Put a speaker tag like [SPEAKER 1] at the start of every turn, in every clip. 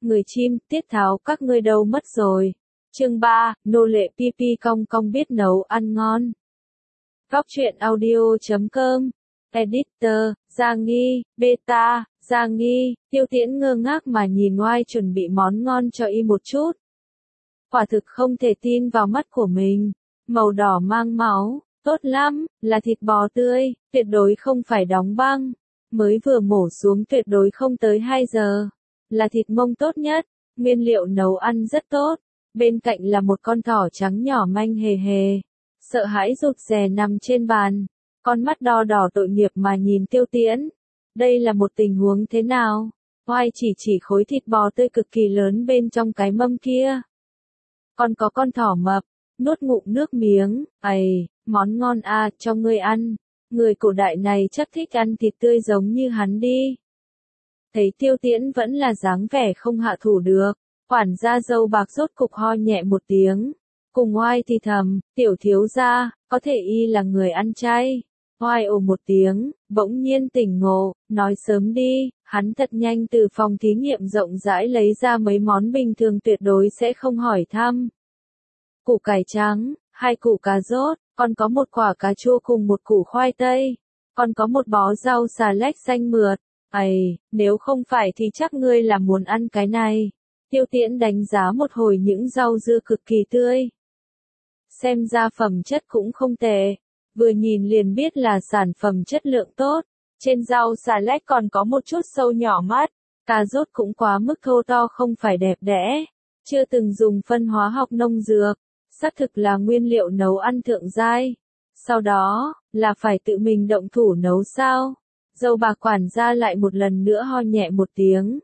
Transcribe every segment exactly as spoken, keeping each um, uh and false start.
[SPEAKER 1] người chim, tiết tháo các ngươi đâu mất rồi. Chương ba, nô lệ pi pi cong cong biết nấu ăn ngon. Góc truyện audio chấm com, Editor, Giang Nghi, Beta, Giang Nghi, Tiêu Tiễn ngơ ngác mà nhìn Oai chuẩn bị món ngon cho y một chút. Quả thực không thể tin vào mắt của mình, màu đỏ mang máu, tốt lắm, là thịt bò tươi, tuyệt đối không phải đóng băng, mới vừa mổ xuống tuyệt đối không tới hai giờ, là thịt mông tốt nhất, nguyên liệu nấu ăn rất tốt, bên cạnh là một con thỏ trắng nhỏ manh hề hề, sợ hãi rụt rè nằm trên bàn, con mắt đo đỏ tội nghiệp mà nhìn Tiêu Tiễn. Đây là một tình huống thế nào? Oai chỉ chỉ khối thịt bò tươi cực kỳ lớn bên trong cái mâm kia. Còn có con thỏ mập, nuốt ngụm nước miếng, ầy, món ngon à, cho ngươi ăn. Người cổ đại này chắc thích ăn thịt tươi giống như hắn đi. Thấy Tiêu Tiễn vẫn là dáng vẻ không hạ thủ được, quản gia dâu bạc rốt cục ho nhẹ một tiếng. Cùng Oai thì thầm, tiểu thiếu gia, có thể y là người ăn chay. Oai ồ một tiếng, bỗng nhiên tỉnh ngộ, nói sớm đi, hắn thật nhanh từ phòng thí nghiệm rộng rãi lấy ra mấy món bình thường tuyệt đối sẽ không hỏi thăm. Củ cải trắng, hai củ cà rốt, còn có một quả cà chua cùng một củ khoai tây, còn có một bó rau xà lách xanh mượt. Ây, nếu không phải thì chắc ngươi là muốn ăn cái này. Tiêu Tiễn đánh giá một hồi những rau dưa cực kỳ tươi. Xem ra phẩm chất cũng không tệ. Vừa nhìn liền biết là sản phẩm chất lượng tốt. Trên rau xà lách còn có một chút sâu nhỏ mắt. Cà rốt cũng quá mức thô to không phải đẹp đẽ. Chưa từng dùng phân hóa học nông dược. Xác thực là nguyên liệu nấu ăn thượng giai. Sau đó, là phải tự mình động thủ nấu sao? Dâu bạc quản gia lại một lần nữa ho nhẹ một tiếng.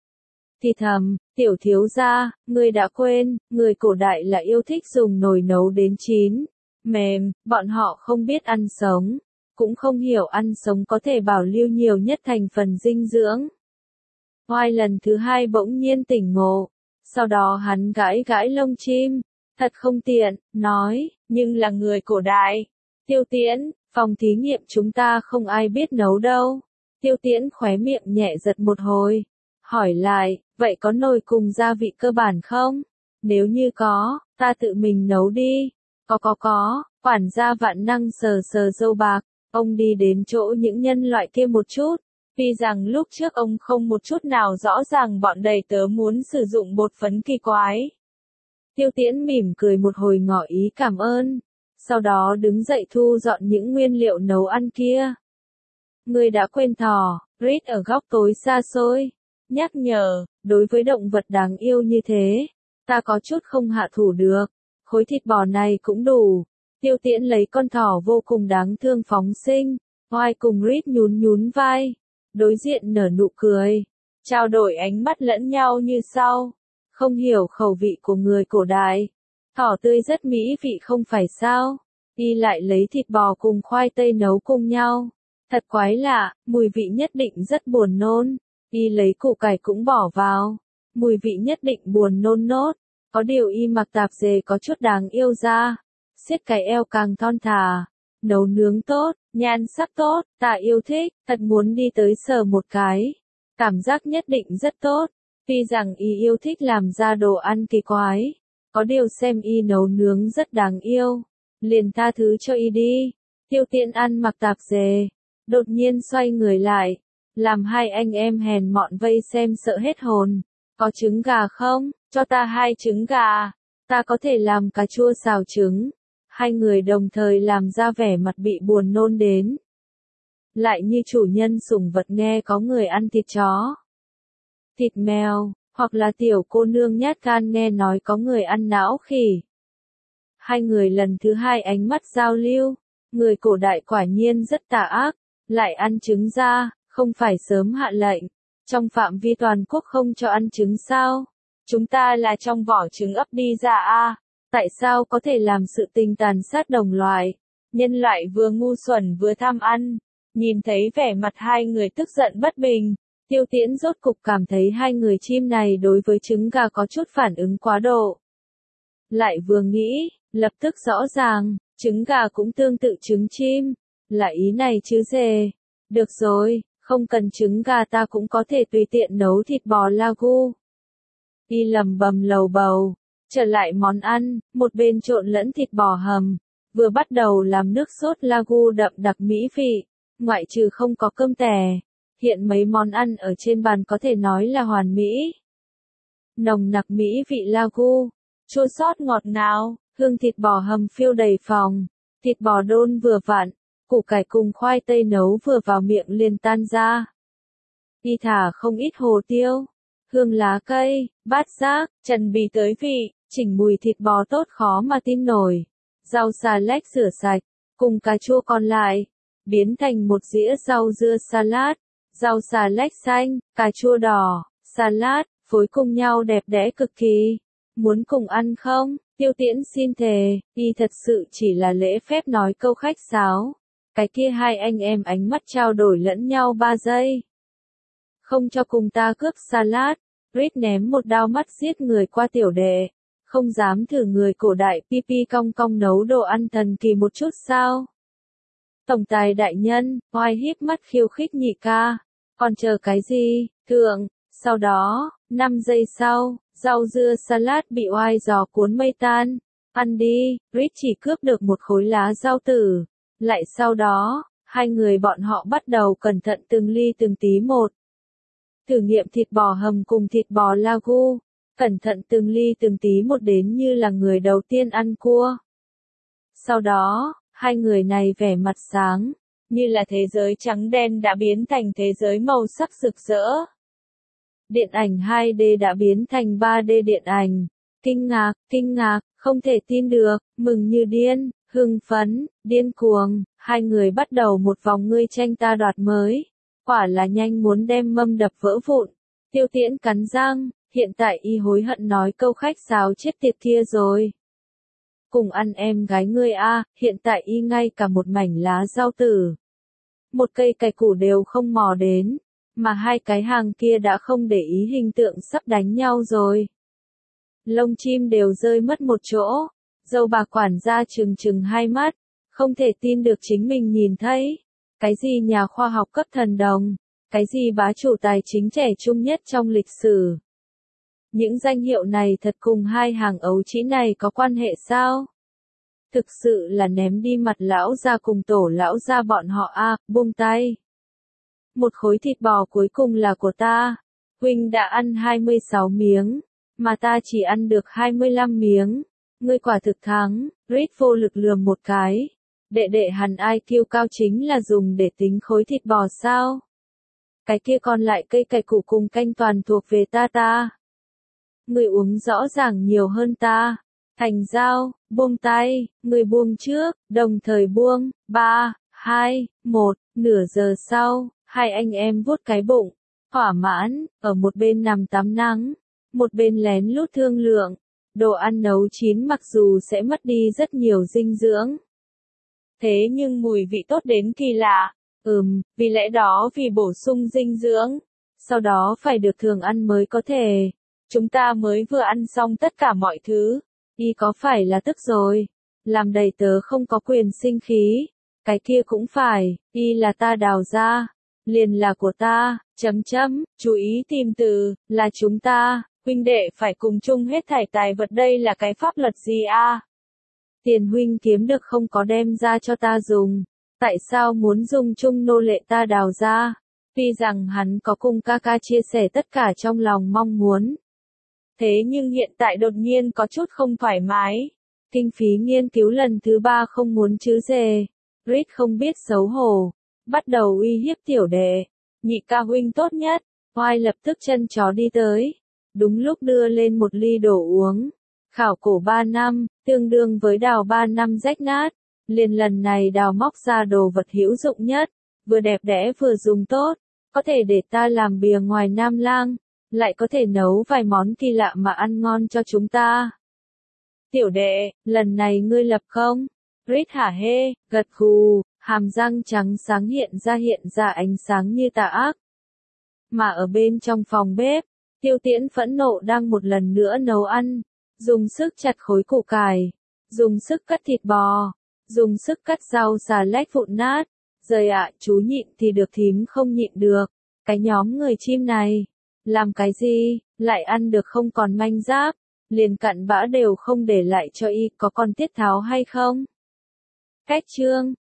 [SPEAKER 1] Thì thầm, tiểu thiếu gia, ngươi đã quên, người cổ đại là yêu thích dùng nồi nấu đến chín, mềm, bọn họ không biết ăn sống, cũng không hiểu ăn sống có thể bảo lưu nhiều nhất thành phần dinh dưỡng. Oai lần thứ hai bỗng nhiên tỉnh ngộ, sau đó hắn gãi gãi lông chim, thật không tiện, nói, nhưng là người cổ đại. Tiêu Tiễn, phòng thí nghiệm chúng ta không ai biết nấu đâu. Tiêu Tiễn khóe miệng nhẹ giật một hồi, hỏi lại, vậy có nồi cùng gia vị cơ bản không? Nếu như có, ta tự mình nấu đi. Có có có, quản gia vạn năng sờ sờ râu bạc, ông đi đến chỗ những nhân loại kia một chút. Vì rằng lúc trước ông không một chút nào rõ ràng bọn đầy tớ muốn sử dụng bột phấn kỳ quái. Tiêu Tiễn mỉm cười một hồi ngỏ ý cảm ơn. Sau đó đứng dậy thu dọn những nguyên liệu nấu ăn kia. Ngươi đã quên thỏ, Reed ở góc tối xa xôi. Nhắc nhở, đối với động vật đáng yêu như thế, ta có chút không hạ thủ được. Khối thịt bò này cũng đủ. Tiêu Tiễn lấy con thỏ vô cùng đáng thương phóng sinh. Oai cùng Reed nhún nhún vai. Đối diện nở nụ cười. Trao đổi ánh mắt lẫn nhau như sau. Không hiểu khẩu vị của người cổ đại. Thỏ tươi rất mỹ vị không phải sao? Y lại lấy thịt bò cùng khoai tây nấu cùng nhau. Thật quái lạ, mùi vị nhất định rất buồn nôn. Y lấy củ cải cũng bỏ vào. Mùi vị nhất định buồn nôn nốt. Có điều y mặc tạp dề có chút đáng yêu ra. Siết cái eo càng thon thả. Nấu nướng tốt, nhan sắc tốt, ta yêu thích, thật muốn đi tới sờ một cái. Cảm giác nhất định rất tốt. Tuy rằng y yêu thích làm ra đồ ăn kỳ quái. Có điều xem y nấu nướng rất đáng yêu. Liền tha thứ cho y đi. Tiêu Tiễn ăn mặc tạp dề. Đột nhiên xoay người lại. Làm hai anh em hèn mọn vây xem sợ hết hồn. Có trứng gà không? Cho ta hai trứng gà. Ta có thể làm cà chua xào trứng. Hai người đồng thời làm ra vẻ mặt bị buồn nôn đến. Lại như chủ nhân sủng vật nghe có người ăn thịt chó, thịt mèo, hoặc là tiểu cô nương nhát gan nghe nói có người ăn não khỉ. Hai người lần thứ hai ánh mắt giao lưu. Người cổ đại quả nhiên rất tà ác. Lại ăn trứng ra, không phải sớm hạ lệnh. Trong phạm vi toàn quốc không cho ăn trứng sao? Chúng ta là trong vỏ trứng ấp đi ra a. Tại sao có thể làm sự tình tàn sát đồng loại? Nhân loại vừa ngu xuẩn vừa tham ăn. Nhìn thấy vẻ mặt hai người tức giận bất bình. Tiêu Tiễn rốt cục cảm thấy hai người chim này đối với trứng gà có chút phản ứng quá độ. Lại vừa nghĩ, lập tức rõ ràng, trứng gà cũng tương tự trứng chim. Là ý này chứ dề. Được rồi, không cần trứng gà ta cũng có thể tùy tiện nấu thịt bò Lagu. Y lầm bầm lầu bầu. Trở lại món ăn, một bên trộn lẫn thịt bò hầm. Vừa bắt đầu làm nước sốt Lagu đậm đặc mỹ vị. Ngoại trừ không có cơm tẻ. Hiện mấy món ăn ở trên bàn có thể nói là hoàn mỹ. Nồng nặc mỹ vị Lagu. Chua xót ngọt ngào, hương thịt bò hầm phiêu đầy phòng. Thịt bò đôn vừa vặn. Củ cải cùng khoai tây nấu vừa vào miệng liền tan ra. Y thả không ít hồ tiêu, hương lá cây, bát giác, trần bì tới vị, chỉnh mùi thịt bò tốt khó mà tin nổi. Rau xà lách rửa sạch, cùng cà chua còn lại, biến thành một dĩa rau dưa salad, rau xà lách xanh, cà chua đỏ, salad, phối cùng nhau đẹp đẽ cực kỳ. Muốn cùng ăn không? Tiêu Tiễn xin thề, y thật sự chỉ là lễ phép nói câu khách sáo. Cái kia hai anh em ánh mắt trao đổi lẫn nhau ba giây. Không cho cùng ta cướp salad, Reed ném một đao mắt giết người qua tiểu đệ. Không dám thử người cổ đại Pi cong cong nấu đồ ăn thần kỳ một chút sao? Tổng tài đại nhân, oai híp mắt khiêu khích nhị ca. Còn chờ cái gì, thượng? Sau đó, năm giây sau, rau dưa salad bị oai giò cuốn mây tan. Ăn đi, Reed chỉ cướp được một khối lá rau tử. Lại sau đó, hai người bọn họ bắt đầu cẩn thận từng ly từng tí một. Thử nghiệm thịt bò hầm cùng thịt bò Lagu, cẩn thận từng ly từng tí một đến như là người đầu tiên ăn cua. Sau đó, hai người này vẻ mặt sáng, như là thế giới trắng đen đã biến thành thế giới màu sắc rực rỡ. Điện ảnh hai D đã biến thành ba D điện ảnh. Kinh ngạc, kinh ngạc, không thể tin được, mừng như điên, hưng phấn, điên cuồng, hai người bắt đầu một vòng ngươi tranh ta đoạt mới. Quả là nhanh muốn đem mâm đập vỡ vụn. Tiêu Tiễn cắn răng, hiện tại y hối hận nói câu khách sáo chết tiệt kia rồi. Cùng ăn em gái ngươi a, hiện tại y ngay cả một mảnh lá rau tử. Một cây cải củ đều không mò đến, mà hai cái hàng kia đã không để ý hình tượng sắp đánh nhau rồi. Lông chim đều rơi mất một chỗ, dâu bà quản gia trừng trừng hai mắt, không thể tin được chính mình nhìn thấy. Cái gì nhà khoa học cấp thần đồng, cái gì bá chủ tài chính trẻ trung nhất trong lịch sử. Những danh hiệu này thật cùng hai hàng ấu trĩ này có quan hệ sao? Thực sự là ném đi mặt lão gia cùng tổ lão gia bọn họ a, à, buông tay. Một khối thịt bò cuối cùng là của ta. Huynh đã ăn hai mươi sáu miếng, mà ta chỉ ăn được hai mươi lăm miếng. Ngươi quả thực thắng, Reed vô lực lườm một cái. Đệ đệ hắn i kiu cao chính là dùng để tính khối thịt bò sao? Cái kia còn lại cây cải củ cùng canh toàn thuộc về ta ta. Người uống rõ ràng nhiều hơn ta. Thành giao, buông tay, người buông trước, đồng thời buông, ba, hai, một, nửa giờ sau, hai anh em vuốt cái bụng, thỏa mãn, ở một bên nằm tắm nắng, một bên lén lút thương lượng. Đồ ăn nấu chín mặc dù sẽ mất đi rất nhiều dinh dưỡng. Thế nhưng mùi vị tốt đến kỳ lạ. Ừm, vì lẽ đó vì bổ sung dinh dưỡng. Sau đó phải được thường ăn mới có thể. Chúng ta mới vừa ăn xong tất cả mọi thứ. Y có phải là tức rồi? Làm đầy tớ không có quyền sinh khí. Cái kia cũng phải, y là ta đào ra. Liền là của ta, chấm chấm, chú ý tìm từ, là chúng ta, huynh đệ phải cùng chung hết thảy tài vật đây là cái pháp luật gì a? Tiền huynh kiếm được không có đem ra cho ta dùng. Tại sao muốn dùng chung nô lệ ta đào ra? Tuy rằng hắn có cùng ca ca chia sẻ tất cả trong lòng mong muốn. Thế nhưng hiện tại đột nhiên có chút không thoải mái. Kinh phí nghiên cứu lần thứ ba không muốn chứ dề. Reed không biết xấu hổ. Bắt đầu uy hiếp tiểu đệ. Nhị ca huynh tốt nhất. Oai lập tức chân chó đi tới. Đúng lúc đưa lên một ly đồ uống. Khảo cổ ba năm, tương đương với đào ba năm rách nát. Liền lần này đào móc ra đồ vật hữu dụng nhất. Vừa đẹp đẽ vừa dùng tốt. Có thể để ta làm bìa ngoài Nam Lang. Lại có thể nấu vài món kỳ lạ mà ăn ngon cho chúng ta. Tiểu đệ, lần này ngươi lập không? Reed hả hê, gật gù, hàm răng trắng sáng hiện ra hiện ra ánh sáng như tà ác. Mà ở bên trong phòng bếp, Tiêu Tiễn phẫn nộ đang một lần nữa nấu ăn. Dùng sức chặt khối củ cải. Dùng sức cắt thịt bò. Dùng sức cắt rau xà lách vụn nát. Rời ạ, chú nhịn thì được thím không nhịn được. Cái nhóm người chim này. Làm cái gì? lại ăn được không còn manh giáp, liền cặn bã đều không để lại cho y, có còn tiết tháo hay không? Cách chương